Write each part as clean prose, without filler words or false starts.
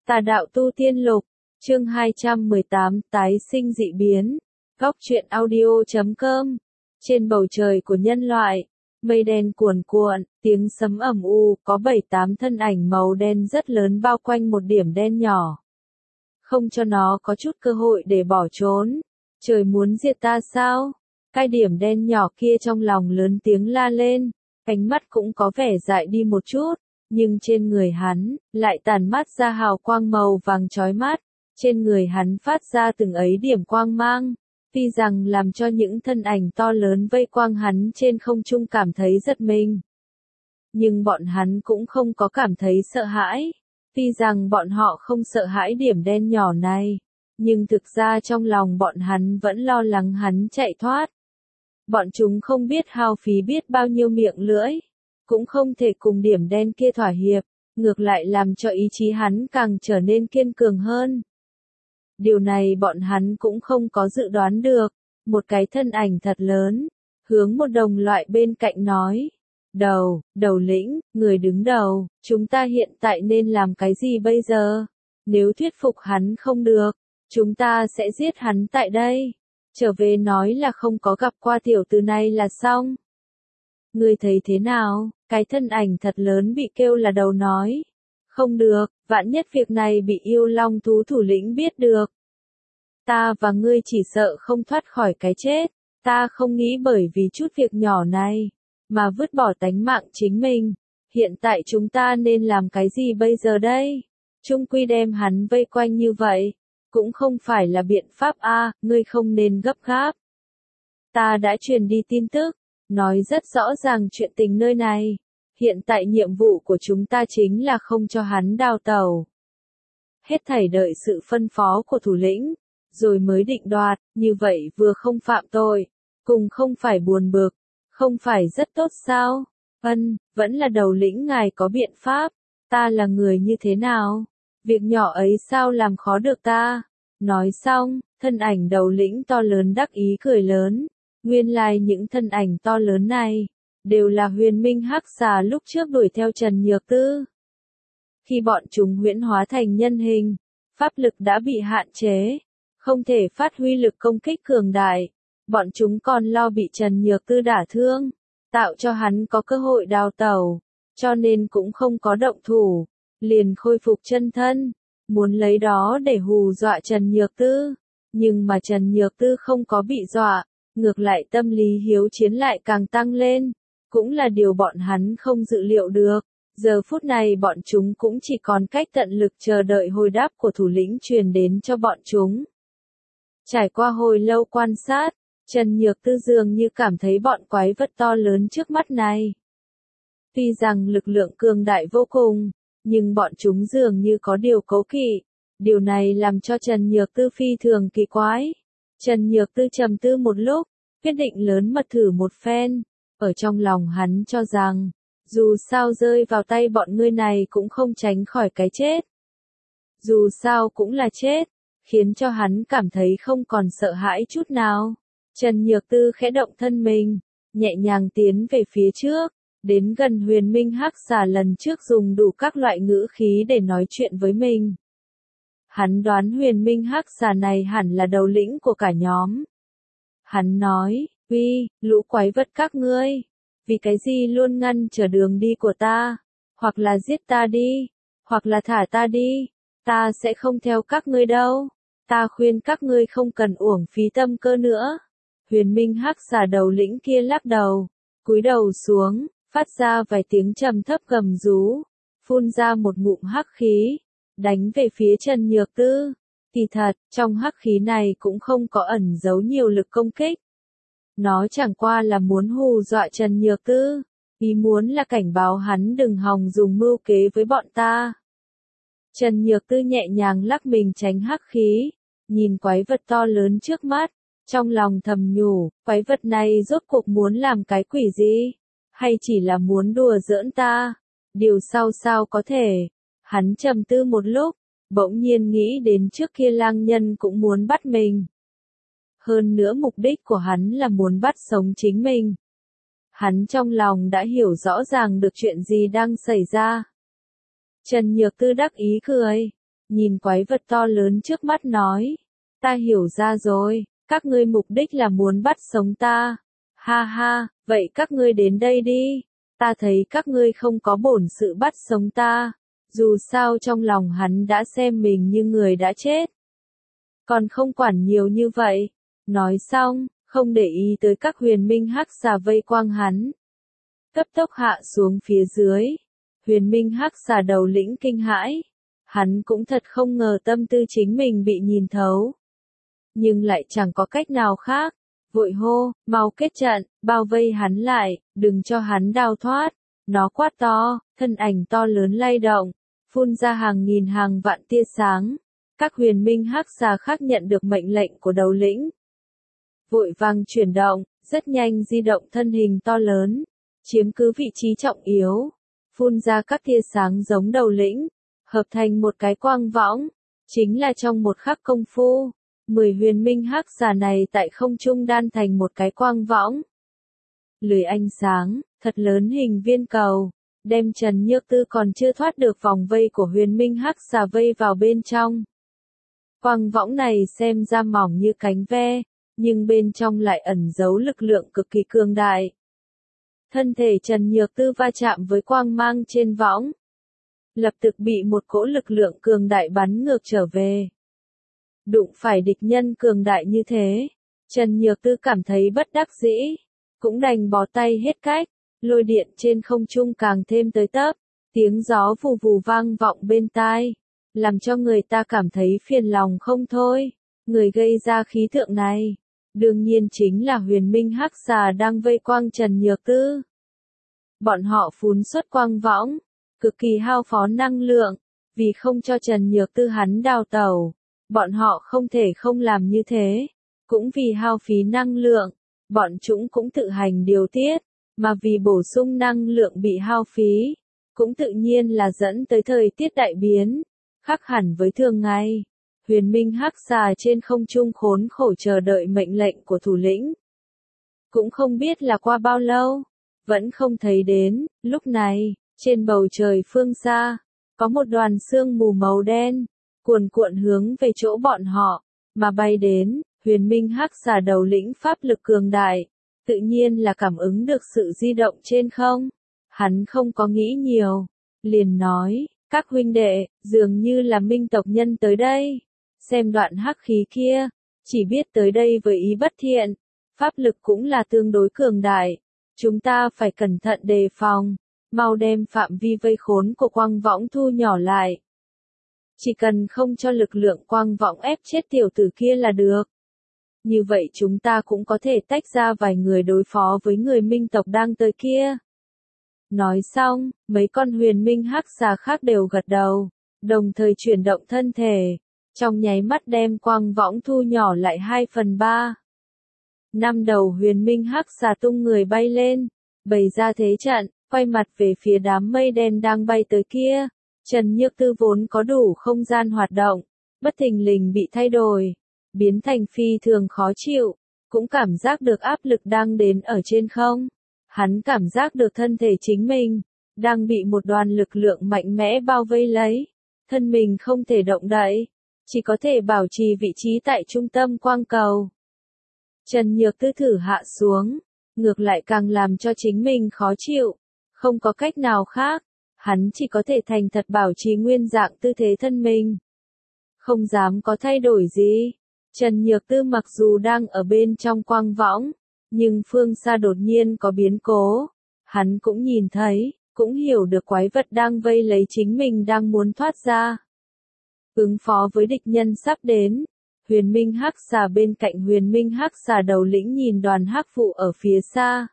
Tà đạo tu tiên lục, chương 218, tái sinh dị biến. Góc truyện audio.com. Trên bầu trời của nhân loại, mây đen cuồn cuộn, tiếng sấm ầm u, có 7-8 thân ảnh màu đen rất lớn bao quanh một điểm đen nhỏ. Không cho nó có chút cơ hội để bỏ trốn. Trời muốn diệt ta sao? Cái điểm đen nhỏ kia trong lòng lớn tiếng la lên, ánh mắt cũng có vẻ dại đi một chút. Nhưng trên người hắn, lại tản mát ra hào quang màu vàng chói mắt, trên người hắn phát ra từng ấy điểm quang mang, tuy rằng làm cho những thân ảnh to lớn vây quanh hắn trên không trung cảm thấy giật mình. Nhưng bọn hắn cũng không có cảm thấy sợ hãi, tuy rằng bọn họ không sợ hãi điểm đen nhỏ này, nhưng thực ra trong lòng bọn hắn vẫn lo lắng hắn chạy thoát. Bọn chúng không biết hao phí biết bao nhiêu miệng lưỡi, cũng không thể cùng điểm đen kia thỏa hiệp, ngược lại làm cho ý chí hắn càng trở nên kiên cường hơn. Điều này bọn hắn cũng không có dự đoán được, một cái thân ảnh thật lớn, hướng một đồng loại bên cạnh nói, đầu lĩnh, người đứng đầu, chúng ta hiện tại nên làm cái gì bây giờ? Nếu thuyết phục hắn không được, chúng ta sẽ giết hắn tại đây, trở về nói là không có gặp qua tiểu tử này là xong. Ngươi thấy thế nào? Cái thân ảnh thật lớn bị kêu là đầu nói. Không được, vạn nhất việc này bị yêu long thú thủ lĩnh biết được. Ta và ngươi chỉ sợ không thoát khỏi cái chết. Ta không nghĩ bởi vì chút việc nhỏ này, mà vứt bỏ tánh mạng chính mình. Hiện tại chúng ta nên làm cái gì bây giờ đây? Chung quy đem hắn vây quanh như vậy, cũng không phải là biện pháp a, ngươi không nên gấp gáp. Ta đã truyền đi tin tức, nói rất rõ ràng chuyện tình nơi này. Hiện tại nhiệm vụ của chúng ta chính là không cho hắn đào tẩu. Hết thảy đợi sự phân phó của thủ lĩnh, rồi mới định đoạt, như vậy vừa không phạm tội, cùng không phải buồn bực, không phải rất tốt sao? Vẫn là đầu lĩnh ngài có biện pháp, ta là người như thế nào? Việc nhỏ ấy sao làm khó được ta? Nói xong, thân ảnh đầu lĩnh to lớn đắc ý cười lớn. Nguyên lai những thân ảnh to lớn này, đều là huyền minh hắc xà lúc trước đuổi theo Trần Nhược Tư. Khi bọn chúng huyễn hóa thành nhân hình, pháp lực đã bị hạn chế, không thể phát huy lực công kích cường đại, bọn chúng còn lo bị Trần Nhược Tư đả thương, tạo cho hắn có cơ hội đào tẩu, cho nên cũng không có động thủ, liền khôi phục chân thân, muốn lấy đó để hù dọa Trần Nhược Tư, nhưng mà Trần Nhược Tư không có bị dọa. Ngược lại tâm lý hiếu chiến lại càng tăng lên, cũng là điều bọn hắn không dự liệu được. Giờ phút này bọn chúng cũng chỉ còn cách tận lực chờ đợi hồi đáp của thủ lĩnh truyền đến cho bọn chúng. Trải qua hồi lâu quan sát, Trần Nhược Tư dường như cảm thấy bọn quái vật to lớn trước mắt này. Tuy rằng lực lượng cường đại vô cùng, nhưng bọn chúng dường như có điều cố kỵ. Điều này làm cho Trần Nhược Tư phi thường kỳ quái. Trần Nhược Tư trầm tư một lúc, quyết định lớn mật thử một phen, ở trong lòng hắn cho rằng, dù sao rơi vào tay bọn ngươi này cũng không tránh khỏi cái chết. Dù sao cũng là chết, khiến cho hắn cảm thấy không còn sợ hãi chút nào. Trần Nhược Tư khẽ động thân mình, nhẹ nhàng tiến về phía trước, đến gần huyền minh hắc xà lần trước dùng đủ các loại ngữ khí để nói chuyện với mình. Hắn đoán huyền minh hắc xà này hẳn là đầu lĩnh của cả nhóm. Hắn nói, lũ quái vật các ngươi, vì cái gì luôn ngăn trở đường đi của ta, hoặc là giết ta đi, hoặc là thả ta đi, ta sẽ không theo các ngươi đâu, ta khuyên các ngươi không cần uổng phí tâm cơ nữa. Huyền minh hắc xà đầu lĩnh kia lắc đầu, cúi đầu xuống, phát ra vài tiếng trầm thấp gầm rú, phun ra một ngụm hắc khí, đánh về phía Trần Nhược Tư. Kỳ thật, trong hắc khí này cũng không có ẩn giấu nhiều lực công kích. Nó chẳng qua là muốn hù dọa Trần Nhược Tư, ý muốn là cảnh báo hắn đừng hòng dùng mưu kế với bọn ta. Trần Nhược Tư nhẹ nhàng lắc mình tránh hắc khí, nhìn quái vật to lớn trước mắt, trong lòng thầm nhủ, quái vật này rốt cuộc muốn làm cái quỷ gì? Hay chỉ là muốn đùa giỡn ta? Điều sau sao có thể? Hắn trầm tư một lúc, bỗng nhiên nghĩ đến trước kia lang nhân cũng muốn bắt mình. Hơn nữa mục đích của hắn là muốn bắt sống chính mình. Hắn trong lòng đã hiểu rõ ràng được chuyện gì đang xảy ra. Trần Nhược Tư đắc ý cười. nhìn quái vật to lớn trước mắt nói. Ta hiểu ra rồi, các ngươi mục đích là muốn bắt sống ta. Ha ha, vậy các ngươi đến đây đi. Ta thấy các ngươi không có bổn sự bắt sống ta. Dù sao trong lòng hắn đã xem mình như người đã chết. Còn không quản nhiều như vậy. Nói xong, không để ý tới các huyền minh hắc xà vây quanh hắn. Cấp tốc hạ xuống phía dưới. Huyền minh hắc xà đầu lĩnh kinh hãi. Hắn cũng thật không ngờ tâm tư chính mình bị nhìn thấu. Nhưng lại chẳng có cách nào khác. Vội hô, mau kết trận, bao vây hắn lại, đừng cho hắn đào thoát. Nó quát to, thân ảnh to lớn lay động, phun ra hàng nghìn hàng vạn tia sáng. Các huyền minh hắc xà khác nhận được mệnh lệnh của đầu lĩnh. Vội vàng chuyển động, rất nhanh di động thân hình to lớn, chiếm cứ vị trí trọng yếu, phun ra các tia sáng giống đầu lĩnh, hợp thành một cái quang võng, chính là trong một khắc công phu, 10 huyền minh hắc xà này tại không trung đan thành một cái quang võng. Lưới ánh sáng, thật lớn hình viên cầu, đem Trần Nhược Tư còn chưa thoát được vòng vây của huyền minh hắc xà vây vào bên trong. Quang võng này xem ra mỏng như cánh ve, nhưng bên trong lại ẩn giấu lực lượng cực kỳ cường đại. Thân thể Trần Nhược Tư va chạm với quang mang trên võng, lập tức bị một cỗ lực lượng cường đại bắn ngược trở về. Đụng phải địch nhân cường đại như thế, Trần Nhược Tư cảm thấy bất đắc dĩ, cũng đành bó tay hết cách, lôi điện trên không trung càng thêm tới tấp, tiếng gió vù vù vang vọng bên tai, làm cho người ta cảm thấy phiền lòng không thôi. Người gây ra khí tượng này, đương nhiên chính là huyền minh hắc xà đang vây quanh Trần Nhược Tư. Bọn họ phun xuất quang võng, cực kỳ hao phí năng lượng, vì không cho Trần Nhược Tư hắn đào tẩu. Bọn họ không thể không làm như thế, cũng vì hao phí năng lượng, bọn chúng cũng tự hành điều tiết, mà vì bổ sung năng lượng bị hao phí, cũng tự nhiên là dẫn tới thời tiết đại biến, khác hẳn với thường ngày. Huyền minh hắc xà trên không trung khốn khổ chờ đợi mệnh lệnh của thủ lĩnh. Cũng không biết là qua bao lâu, vẫn không thấy đến, lúc này, trên bầu trời phương xa, có một đoàn sương mù màu đen, cuồn cuộn hướng về chỗ bọn họ, mà bay đến. Huyền minh hắc xà đầu lĩnh pháp lực cường đại, tự nhiên là cảm ứng được sự di động trên không. Hắn không có nghĩ nhiều, liền nói, các huynh đệ, dường như là minh tộc nhân tới đây. Xem đoạn hắc khí kia, chỉ biết tới đây với ý bất thiện, pháp lực cũng là tương đối cường đại. Chúng ta phải cẩn thận đề phòng, mau đem phạm vi vây khốn của quang võng thu nhỏ lại. Chỉ cần không cho lực lượng quang võng ép chết tiểu tử kia là được. Như vậy chúng ta cũng có thể tách ra vài người đối phó với người minh tộc đang tới kia. Nói xong, mấy con huyền minh hắc xà khác đều gật đầu, đồng thời chuyển động thân thể, trong nháy mắt đem quang võng thu nhỏ lại 2/3. 5 đầu huyền minh hắc xà tung người bay lên, bày ra thế trận, quay mặt về phía đám mây đen đang bay tới kia. Trần Nhược Tư vốn có đủ không gian hoạt động, bất thình lình bị thay đổi, biến thành phi thường khó chịu, cũng cảm giác được áp lực đang đến ở trên không. Hắn cảm giác được thân thể chính mình, đang bị một đoàn lực lượng mạnh mẽ bao vây lấy, thân mình không thể động đậy, chỉ có thể bảo trì vị trí tại trung tâm quang cầu. Trần Nhược Tư thử hạ xuống, ngược lại càng làm cho chính mình khó chịu, không có cách nào khác, hắn chỉ có thể thành thật bảo trì nguyên dạng tư thế thân mình. Không dám có thay đổi gì. Trần Nhược Tư mặc dù đang ở bên trong quang võng, nhưng phương xa đột nhiên có biến cố. Hắn cũng nhìn thấy, cũng hiểu được quái vật đang vây lấy chính mình đang muốn thoát ra. Ứng phó với địch nhân sắp đến, huyền minh hắc xà bên cạnh huyền minh hắc xà đầu lĩnh nhìn đoàn hắc vụ ở phía xa.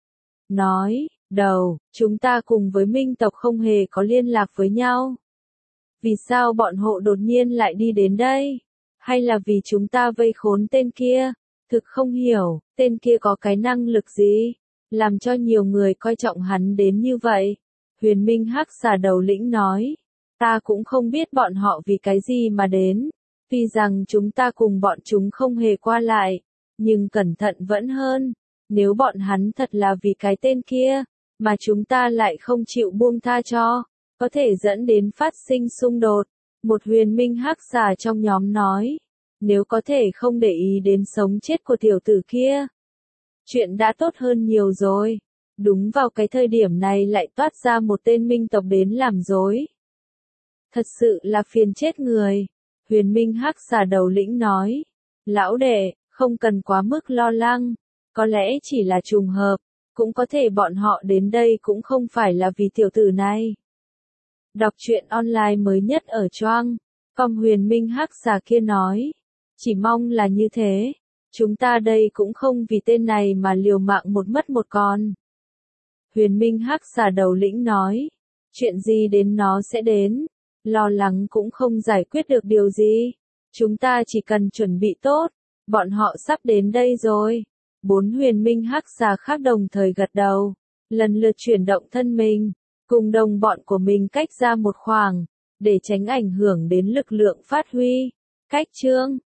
Nói, đầu, chúng ta cùng với minh tộc không hề có liên lạc với nhau. Vì sao bọn họ đột nhiên lại đi đến đây? Hay là vì chúng ta vây khốn tên kia? Thực không hiểu, tên kia có cái năng lực gì? Làm cho nhiều người coi trọng hắn đến như vậy. Huyền minh hắc xà đầu lĩnh nói. Ta cũng không biết bọn họ vì cái gì mà đến. Tuy rằng chúng ta cùng bọn chúng không hề qua lại. Nhưng cẩn thận vẫn hơn. Nếu bọn hắn thật là vì cái tên kia, mà chúng ta lại không chịu buông tha cho, có thể dẫn đến phát sinh xung đột. Một huyền minh hắc xà trong nhóm nói. Nếu có thể không để ý đến sống chết của tiểu tử kia. Chuyện đã tốt hơn nhiều rồi. Đúng vào cái thời điểm này lại toát ra một tên minh tộc đến làm dối. Thật sự là phiền chết người. Huyền minh hắc xà đầu lĩnh nói. Lão đệ, không cần quá mức lo lắng. Có lẽ chỉ là trùng hợp. Cũng có thể bọn họ đến đây cũng không phải là vì tiểu tử này. Đọc truyện online mới nhất ở Choang. Com huyền minh hắc xà kia nói. Chỉ mong là như thế. Chúng ta đây cũng không vì tên này mà liều mạng một mất một con. Huyền minh hắc xà đầu lĩnh nói. Chuyện gì đến nó sẽ đến. Lo lắng cũng không giải quyết được điều gì. Chúng ta chỉ cần chuẩn bị tốt. Bọn họ sắp đến đây rồi. 4 huyền minh hắc xà khác đồng thời gật đầu. Lần lượt chuyển động thân mình. Cùng đồng bọn của mình cách ra một khoảng. Để tránh ảnh hưởng đến lực lượng phát huy. Cách chương